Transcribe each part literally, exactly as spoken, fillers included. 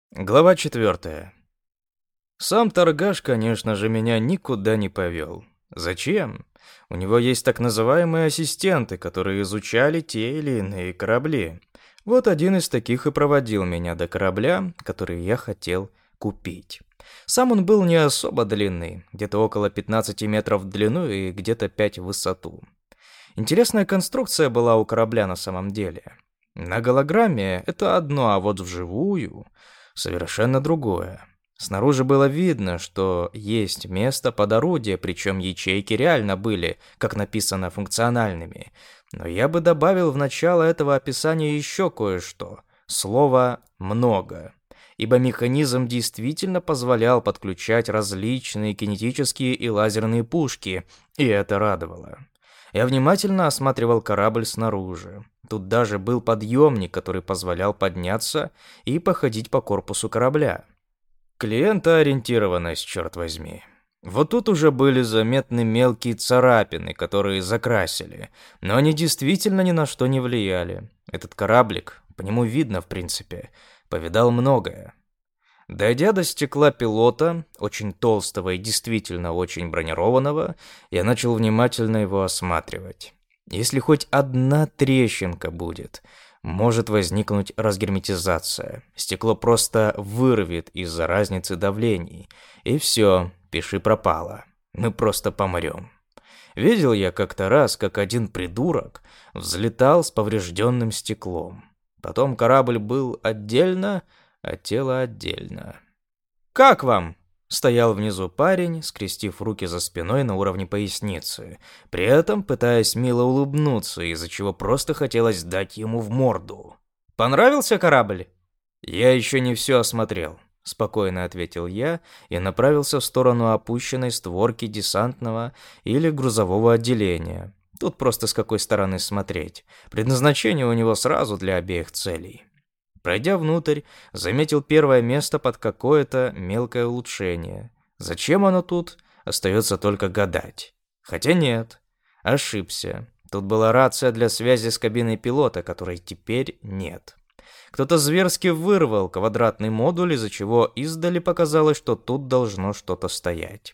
Глава четвертая. Сам торгаш, конечно же, меня никуда не повел. Зачем? У него есть так называемые ассистенты, которые изучали те или иные корабли. Вот один из таких и проводил меня до корабля, который я хотел купить. Сам он был не особо длинный, где-то около пятнадцати метров в длину и где-то пять в высоту. Интересная конструкция была у корабля на самом деле. На голограмме это одно, а вот вживую совершенно другое. Снаружи было видно, что есть место под орудие, причем ячейки реально были, как написано, функциональными. Но я бы добавил в начало этого описания еще кое-что. Слово «много». Ибо механизм действительно позволял подключать различные кинетические и лазерные пушки, и это радовало. Я внимательно осматривал корабль снаружи. Тут даже был подъемник, который позволял подняться и походить по корпусу корабля. Клиентоориентированность, черт возьми. Вот тут уже были заметны мелкие царапины, которые закрасили, но они действительно ни на что не влияли. Этот кораблик, по нему видно в принципе, повидал многое. Дойдя до стекла пилота, очень толстого и действительно очень бронированного, я начал внимательно его осматривать. Если хоть одна трещинка будет, может возникнуть разгерметизация. Стекло просто вырвет из-за разницы давлений. И все, пиши пропало. Мы просто помрем. Видел я как-то раз, как один придурок взлетал с поврежденным стеклом. Потом корабль был отдельно, а тело отдельно. «Как вам?» — стоял внизу парень, скрестив руки за спиной на уровне поясницы, при этом пытаясь мило улыбнуться, из-за чего просто хотелось дать ему в морду. «Понравился корабль?» «Я еще не все осмотрел», — спокойно ответил я и направился в сторону опущенной створки десантного или грузового отделения. Тут просто с какой стороны смотреть. Предназначение у него сразу для обеих целей. Пройдя внутрь, заметил первое место под какое-то мелкое улучшение. Зачем оно тут, остается только гадать. Хотя нет, ошибся. Тут была рация для связи с кабиной пилота, которой теперь нет. Кто-то зверски вырвал квадратный модуль, из-за чего издали показалось, что тут должно что-то стоять.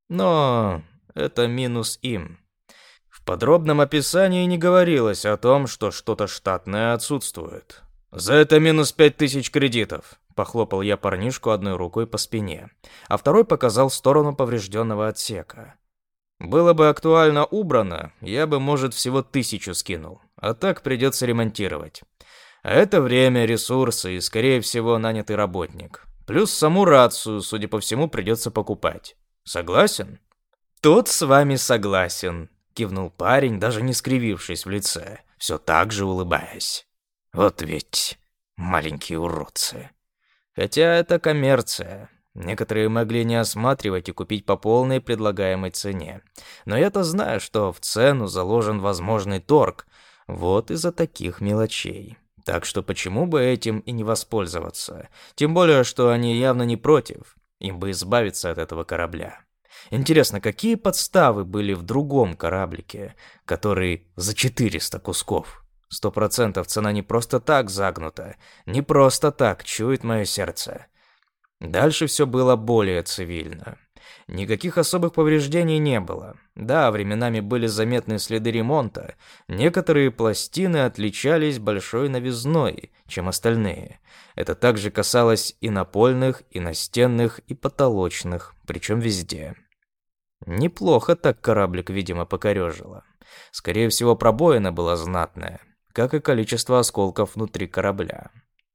Но это минус им. В подробном описании не говорилось о том, что что-то штатное отсутствует. «За это минус пять тысяч кредитов», — похлопал я парнишку одной рукой по спине, а второй показал в сторону поврежденного отсека. «Было бы актуально убрано, я бы, может, всего тысячу скинул, а так придется ремонтировать. А это время, ресурсы и, скорее всего, нанятый работник. Плюс саму рацию, судя по всему, придется покупать. Согласен?» «Тут с вами согласен», — кивнул парень, даже не скривившись в лице, все так же улыбаясь. Вот ведь маленькие уродцы. Хотя это коммерция. Некоторые могли не осматривать и купить по полной предлагаемой цене. Но я-то знаю, что в цену заложен возможный торг. Вот из-за таких мелочей. Так что почему бы этим и не воспользоваться? Тем более, что они явно не против. Им бы избавиться от этого корабля. Интересно, какие подставы были в другом кораблике, который за четыреста кусков? Сто процентов цена не просто так загнута, не просто так чует мое сердце. Дальше все было более цивильно. Никаких особых повреждений не было. Да, временами были заметны следы ремонта. Некоторые пластины отличались большой новизной, чем остальные. Это также касалось и напольных, и настенных, и потолочных, причем везде. Неплохо так кораблик, видимо, покорежило. Скорее всего, пробоина была знатная, как и количество осколков внутри корабля.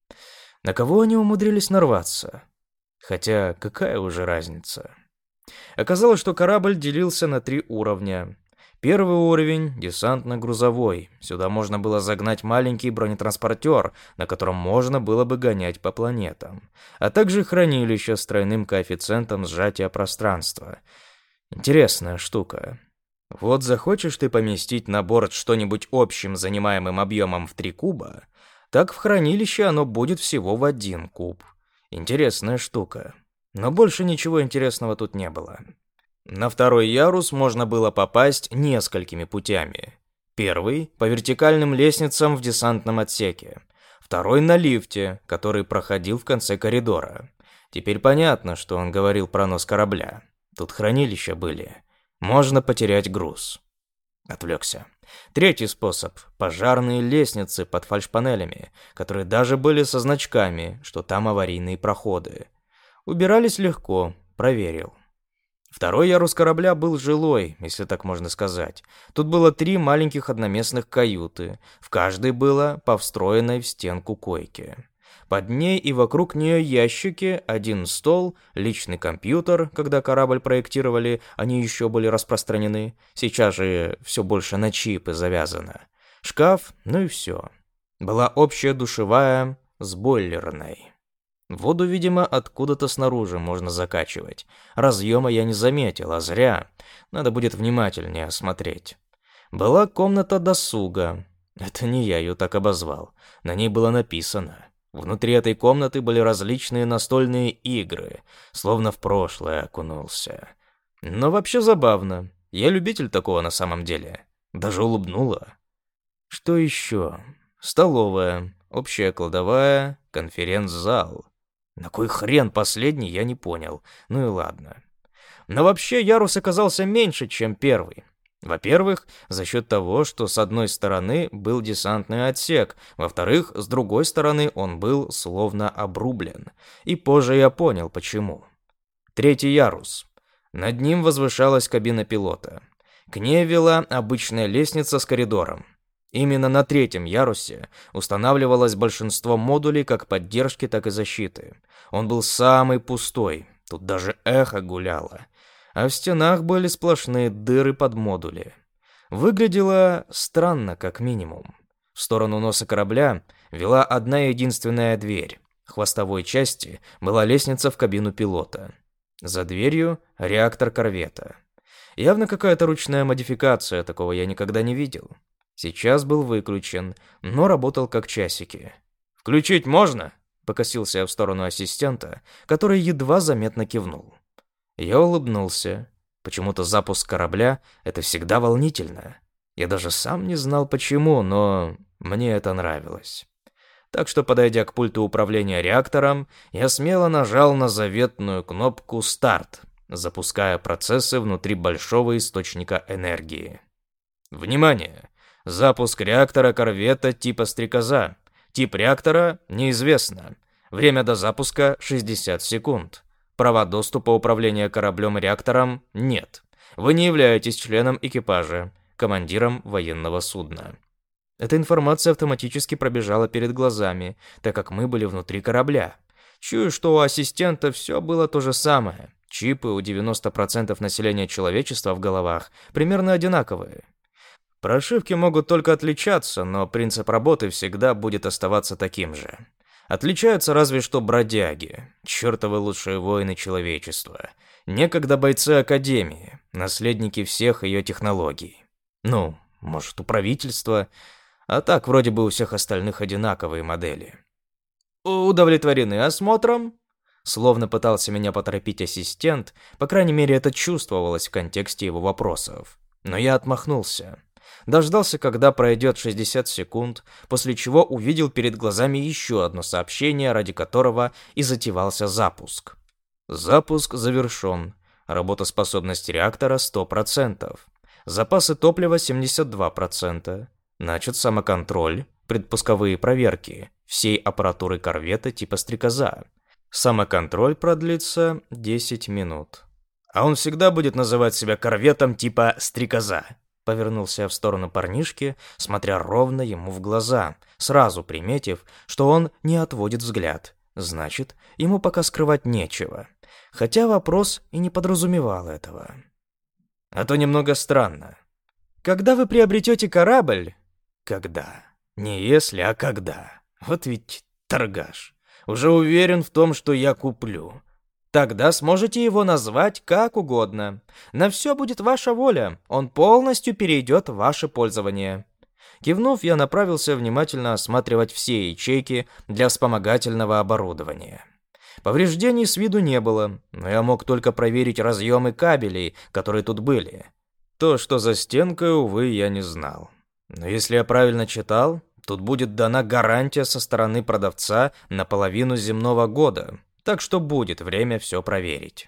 На кого они умудрились нарваться? Хотя, какая уже разница? Оказалось, что корабль делился на три уровня. Первый уровень — десантно-грузовой. Сюда можно было загнать маленький бронетранспортер, на котором можно было бы гонять по планетам. А также хранилище с тройным коэффициентом сжатия пространства. Интересная штука. Вот захочешь ты поместить на борт что-нибудь общим занимаемым объемом в три куба, так в хранилище оно будет всего в один куб. Интересная штука. Но больше ничего интересного тут не было. На второй ярус можно было попасть несколькими путями. Первый — по вертикальным лестницам в десантном отсеке. Второй на лифте, который проходил в конце коридора. Теперь понятно, что он говорил про нос корабля. Тут хранилища были. Можно потерять груз. Отвлекся. Третий способ – пожарные лестницы под фальшпанелями, которые даже были со значками, что там аварийные проходы. Убирались легко, проверил. Второй ярус корабля был жилой, если так можно сказать. Тут было три маленьких одноместных каюты. В каждой было по встроенной в стенку койке. Под ней и вокруг нее ящики, один стол, личный компьютер, когда корабль проектировали, они еще были распространены. Сейчас же все больше на чипы завязано. Шкаф, ну и все. Была общая душевая с бойлерной. Воду, видимо, откуда-то снаружи можно закачивать. Разъема я не заметил, а зря. Надо будет внимательнее осмотреть. Была комната досуга. Это не я ее так обозвал. На ней было написано. Внутри этой комнаты были различные настольные игры, словно в прошлое окунулся. Но вообще забавно. Я любитель такого на самом деле. Даже улыбнула. Что еще? Столовая, общая кладовая, конференц-зал. На кой хрен последний, я не понял. Ну и ладно. Но вообще ярус оказался меньше, чем первый. Во-первых, за счет того, что с одной стороны был десантный отсек, во-вторых, с другой стороны он был словно обрублен. И позже я понял, почему. Третий ярус. Над ним возвышалась кабина пилота. К ней вела обычная лестница с коридором. Именно на третьем ярусе устанавливалось большинство модулей как поддержки, так и защиты. Он был самый пустой, тут даже эхо гуляло. А в стенах были сплошные дыры под модули. Выглядело странно, как минимум. В сторону носа корабля вела одна единственная дверь. В хвостовой части была лестница в кабину пилота. За дверью реактор корвета. Явно какая-то ручная модификация, такого я никогда не видел. Сейчас был выключен, но работал как часики. «Включить можно?» — покосился я в сторону ассистента, который едва заметно кивнул. Я улыбнулся. Почему-то запуск корабля — это всегда волнительно. Я даже сам не знал почему, но мне это нравилось. Так что, подойдя к пульту управления реактором, я смело нажал на заветную кнопку «Старт», запуская процессы внутри большого источника энергии. Внимание! Запуск реактора корвета типа «Стрекоза». Тип реактора неизвестно. Время до запуска шестьдесят секунд. Права доступа управления кораблем-реактором нет. Вы не являетесь членом экипажа, командиром военного судна. Эта информация автоматически пробежала перед глазами, так как мы были внутри корабля. Чую, что у ассистента все было то же самое. Чипы у девяноста процентов населения человечества в головах примерно одинаковые. Прошивки могут только отличаться, но принцип работы всегда будет оставаться таким же. Отличаются разве что бродяги, чертовы лучшие воины человечества, некогда бойцы Академии, наследники всех ее технологий. Ну, может, у правительства, а так вроде бы у всех остальных одинаковые модели. «Удовлетворены осмотром?» Словно пытался меня поторопить ассистент, по крайней мере, это чувствовалось в контексте его вопросов. Но я отмахнулся. Дождался, когда пройдет шестьдесят секунд, после чего увидел перед глазами еще одно сообщение, ради которого и затевался запуск. Запуск завершен. Работоспособность реактора сто процентов. Запасы топлива семьдесят два процента. Начат самоконтроль, предпусковые проверки всей аппаратуры корвета типа «Стрекоза». Самоконтроль продлится десять минут. А он всегда будет называть себя корветом типа «Стрекоза». Повернулся я в сторону парнишки, смотря ровно ему в глаза, сразу приметив, что он не отводит взгляд. Значит, ему пока скрывать нечего. Хотя вопрос и не подразумевал этого. А то немного странно. Когда вы приобретете корабль? Когда? Не если, а когда. Вот ведь торгаш. Уже уверен в том, что я куплю. Тогда сможете его назвать как угодно. На все будет ваша воля. Он полностью перейдет в ваше пользование. Кивнув, я направился внимательно осматривать все ячейки для вспомогательного оборудования. Повреждений с виду не было, но я мог только проверить разъемы кабелей, которые тут были. То, что за стенкой, увы, я не знал. Но если я правильно читал, Тут будет дана гарантия со стороны продавца на половину земного года, так что будет время все проверить.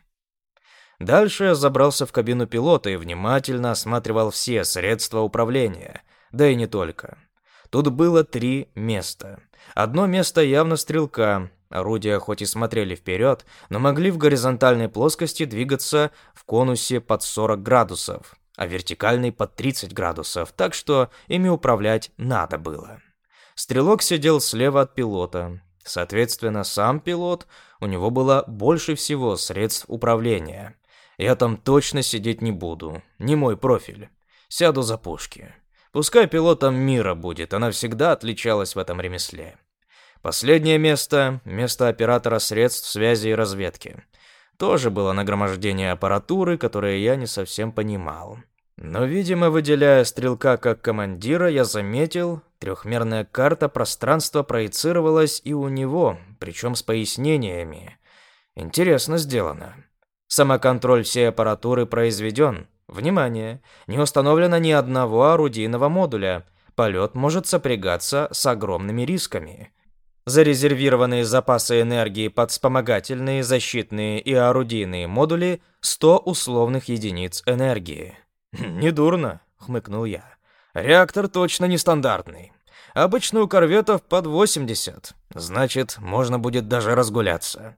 Дальше я забрался в кабину пилота и внимательно осматривал все средства управления, да и не только. Тут было три места. Одно место явно стрелка. Орудия хоть и смотрели вперед, но могли в горизонтальной плоскости двигаться в конусе под сорок градусов, а вертикальной под тридцать градусов, так что ими управлять надо было. Стрелок сидел слева от пилота. Соответственно, сам пилот, у него было больше всего средств управления. Я там точно сидеть не буду, не мой профиль. Сяду за пушки. Пускай пилотом мира будет, она всегда отличалась в этом ремесле. Последнее место – место оператора средств связи и разведки. Тоже было нагромождение аппаратуры, которое я не совсем понимал. Но, видимо, выделяя стрелка как командира, я заметил, трехмерная карта пространства проецировалась и у него, причем с пояснениями. Интересно сделано. Самоконтроль всей аппаратуры произведен. Внимание! Не установлено ни одного орудийного модуля. Полет может сопрягаться с огромными рисками. Зарезервированные запасы энергии под вспомогательные, защитные и орудийные модули – сто условных единиц энергии. «Недурно», — хмыкнул я. «Реактор точно нестандартный. Обычно у корветов под восемьдесят. Значит, можно будет даже разгуляться».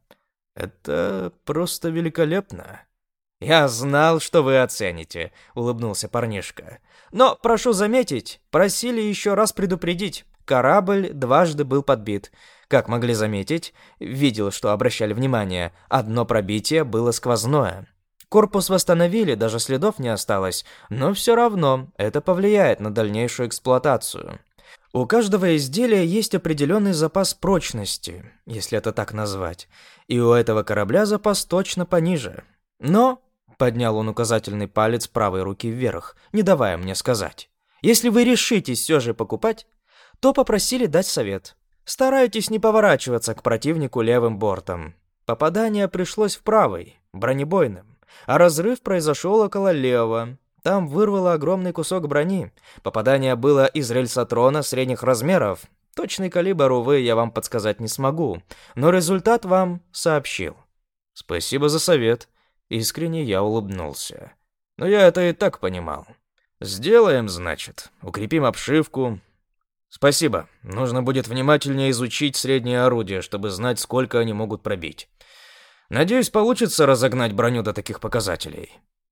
«Это просто великолепно». «Я знал, что вы оцените», — улыбнулся парнишка. «Но, прошу заметить, просили еще раз предупредить. Корабль дважды был подбит. Как могли заметить, видел, что обращали внимание, одно пробитие было сквозное. Корпус восстановили, даже следов не осталось, но все равно это повлияет на дальнейшую эксплуатацию. У каждого изделия есть определенный запас прочности, если это так назвать, и у этого корабля запас точно пониже. Но, поднял он указательный палец правой руки вверх, не давая мне сказать, если вы решитесь все же покупать, то попросили дать совет. Старайтесь не поворачиваться к противнику левым бортом. Попадание пришлось в правый, бронебойным, а разрыв произошел около левого. Там вырвало огромный кусок брони. Попадание было из рельсотрона средних размеров. Точный калибр, увы, я вам подсказать не смогу, но результат вам сообщил. Спасибо за совет. Искренне я улыбнулся. Но я это и так понимал. Сделаем, значит, укрепим обшивку. Спасибо. Нужно будет внимательнее изучить средние орудия, чтобы знать, сколько они могут пробить. Надеюсь, получится разогнать броню до таких показателей.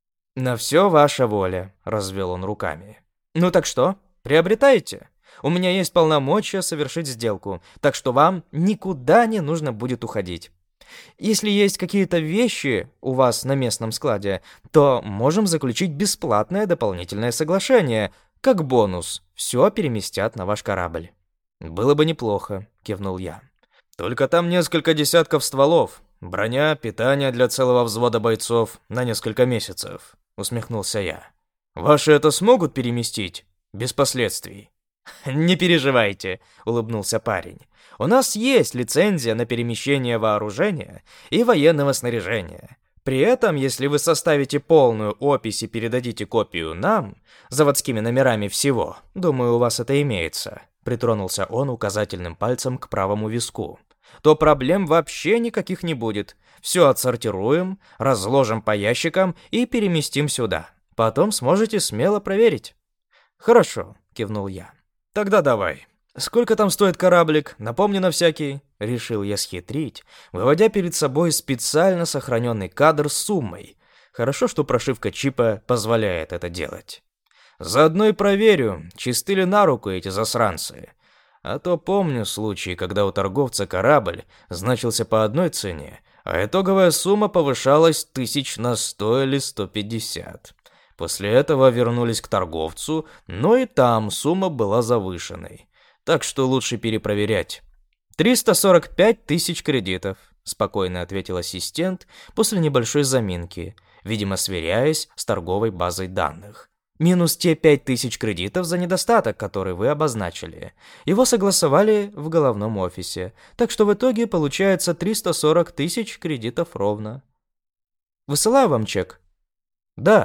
На все ваша воля, развел он руками. Ну так что, приобретаете? У меня есть полномочия совершить сделку, так что вам никуда не нужно будет уходить. Если есть какие-то вещи у вас на местном складе, то можем заключить бесплатное дополнительное соглашение. Как бонус, все переместят на ваш корабль. Было бы неплохо, кивнул я. Только там несколько десятков стволов, броня, питание для целого взвода бойцов на несколько месяцев, усмехнулся я. Ваши это смогут переместить без последствий? Не переживайте, улыбнулся парень. У нас есть лицензия на перемещение вооружения и военного снаряжения. При этом, если вы составите полную опись и передадите копию нам, заводскими номерами всего, думаю, у вас это имеется, притронулся он указательным пальцем к правому виску, то проблем вообще никаких не будет. Все отсортируем, разложим по ящикам и переместим сюда. Потом сможете смело проверить. Хорошо, кивнул я. Тогда давай. Сколько там стоит кораблик? Напомни на всякий. Решил я схитрить, выводя перед собой специально сохраненный кадр с суммой. Хорошо, что прошивка чипа позволяет это делать. Заодно и проверю, чисты ли на руку эти засранцы. А то помню случай, когда у торговца корабль значился по одной цене, а итоговая сумма повышалась тысяч на сто или сто пятьдесят. После этого вернулись к торговцу, но и там сумма была завышенной. Так что лучше перепроверять. триста сорок пять тысяч кредитов, спокойно ответил ассистент после небольшой заминки, видимо, сверяясь с торговой базой данных. Минус те пять тысяч кредитов за недостаток, который вы обозначили. Его согласовали в головном офисе, так что в итоге получается триста сорок тысяч кредитов ровно. Высылаю вам чек? Да.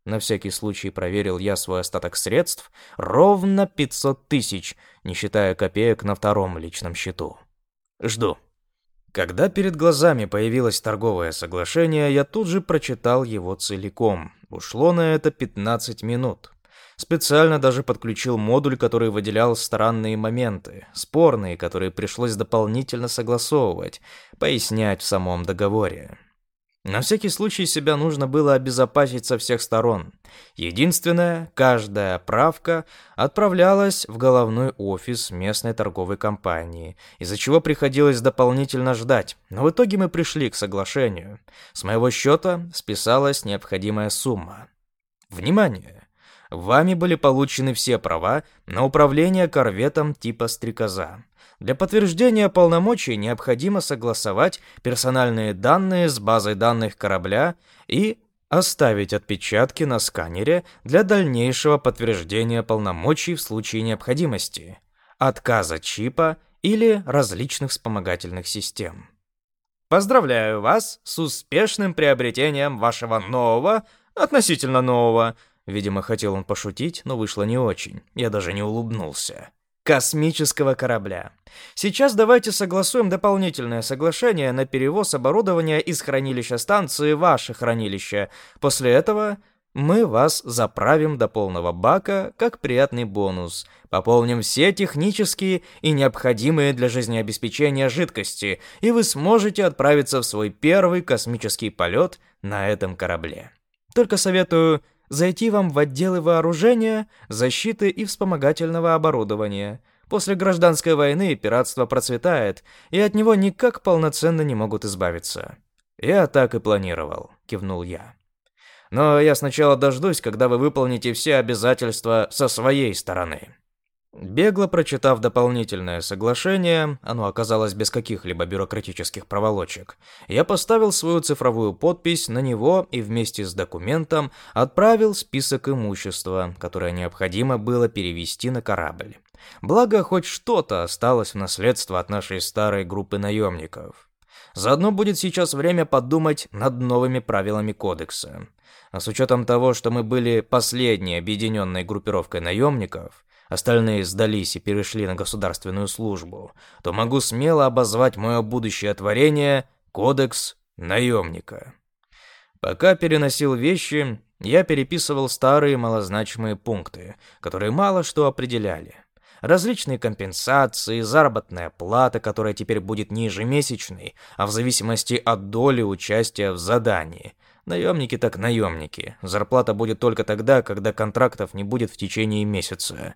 На всякий случай проверил я свой остаток средств. Ровно пятьсот тысяч, не считая копеек на втором личном счету. Жду. Когда перед глазами появилось торговое соглашение, я тут же прочитал его целиком. Ушло на это пятнадцать минут. Специально даже подключил модуль, который выделял странные моменты, спорные, которые пришлось дополнительно согласовывать, пояснять в самом договоре. На всякий случай себя нужно было обезопасить со всех сторон. Единственное, каждая правка отправлялась в головной офис местной торговой компании, из-за чего приходилось дополнительно ждать, но в итоге мы пришли к соглашению. С моего счета списалась необходимая сумма. Внимание! Вами были получены все права на управление корветом типа «Стрекоза». Для подтверждения полномочий необходимо согласовать персональные данные с базой данных корабля и оставить отпечатки на сканере для дальнейшего подтверждения полномочий в случае необходимости, отказа чипа или различных вспомогательных систем. Поздравляю вас с успешным приобретением вашего нового, относительно нового, видимо, хотел он пошутить, но вышло не очень, я даже не улыбнулся, космического корабля. Сейчас давайте согласуем дополнительное соглашение на перевоз оборудования из хранилища станции в ваше хранилище. После этого мы вас заправим до полного бака как приятный бонус. Пополним все технические и необходимые для жизнеобеспечения жидкости, и вы сможете отправиться в свой первый космический полет на этом корабле. Только советую зайти вам в отделы вооружения, защиты и вспомогательного оборудования. После гражданской войны пиратство процветает, и от него никак полноценно не могут избавиться. Я так и планировал, кивнул я. Но я сначала дождусь, когда вы выполните все обязательства со своей стороны. Бегло прочитав дополнительное соглашение, оно оказалось без каких-либо бюрократических проволочек, я поставил свою цифровую подпись на него и вместе с документом отправил список имущества, которое необходимо было перевести на корабль. Благо, хоть что-то осталось в наследство от нашей старой группы наемников. Заодно будет сейчас время подумать над новыми правилами кодекса. А с учетом того, что мы были последней объединенной группировкой наемников, остальные сдались и перешли на государственную службу, то могу смело обозвать мое будущее творение «Кодекс наемника». Пока переносил вещи, я переписывал старые малозначимые пункты, которые мало что определяли. Различные компенсации, заработная плата, которая теперь будет не ежемесячной, а в зависимости от доли участия в задании. Наемники так наемники. Зарплата будет только тогда, когда контрактов не будет в течение месяца.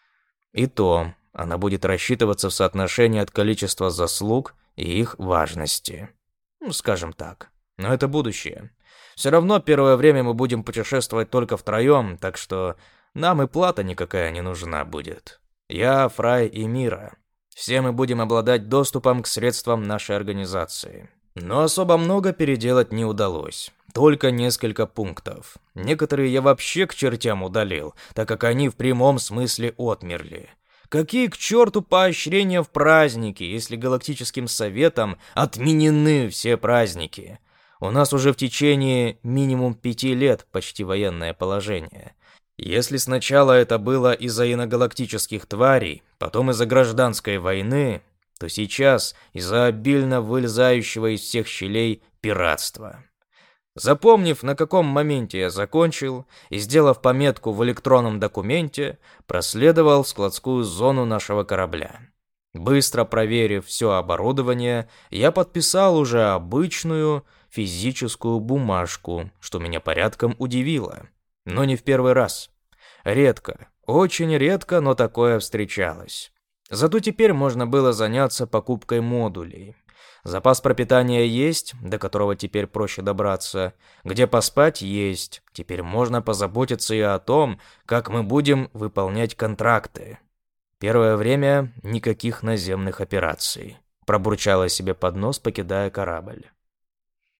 И то она будет рассчитываться в соотношении от количества заслуг и их важности. Ну, скажем так. Но это будущее. Все равно первое время мы будем путешествовать только втроем, так что нам и плата никакая не нужна будет. Я, Фрай и Мира. Все мы будем обладать доступом к средствам нашей организации. Но особо много переделать не удалось. Только несколько пунктов. Некоторые я вообще к чертям удалил, так как они в прямом смысле отмерли. Какие к черту поощрения в праздники, если Галактическим Советом отменены все праздники? У нас уже в течение минимум пяти лет почти военное положение. Если сначала это было из-за иногалактических тварей, потом из-за гражданской войны, то сейчас из-за обильно вылезающего из всех щелей пиратства. Запомнив, на каком моменте я закончил, и сделав пометку в электронном документе, проследовал в складскую зону нашего корабля. Быстро проверив все оборудование, я подписал уже обычную физическую бумажку, что меня порядком удивило. Но не в первый раз. Редко, очень редко, но такое встречалось. Зато теперь можно было заняться покупкой модулей. Запас пропитания есть, до которого теперь проще добраться. Где поспать есть. Теперь можно позаботиться и о том, как мы будем выполнять контракты. Первое время никаких наземных операций. Пробурчала себе под нос, покидая корабль.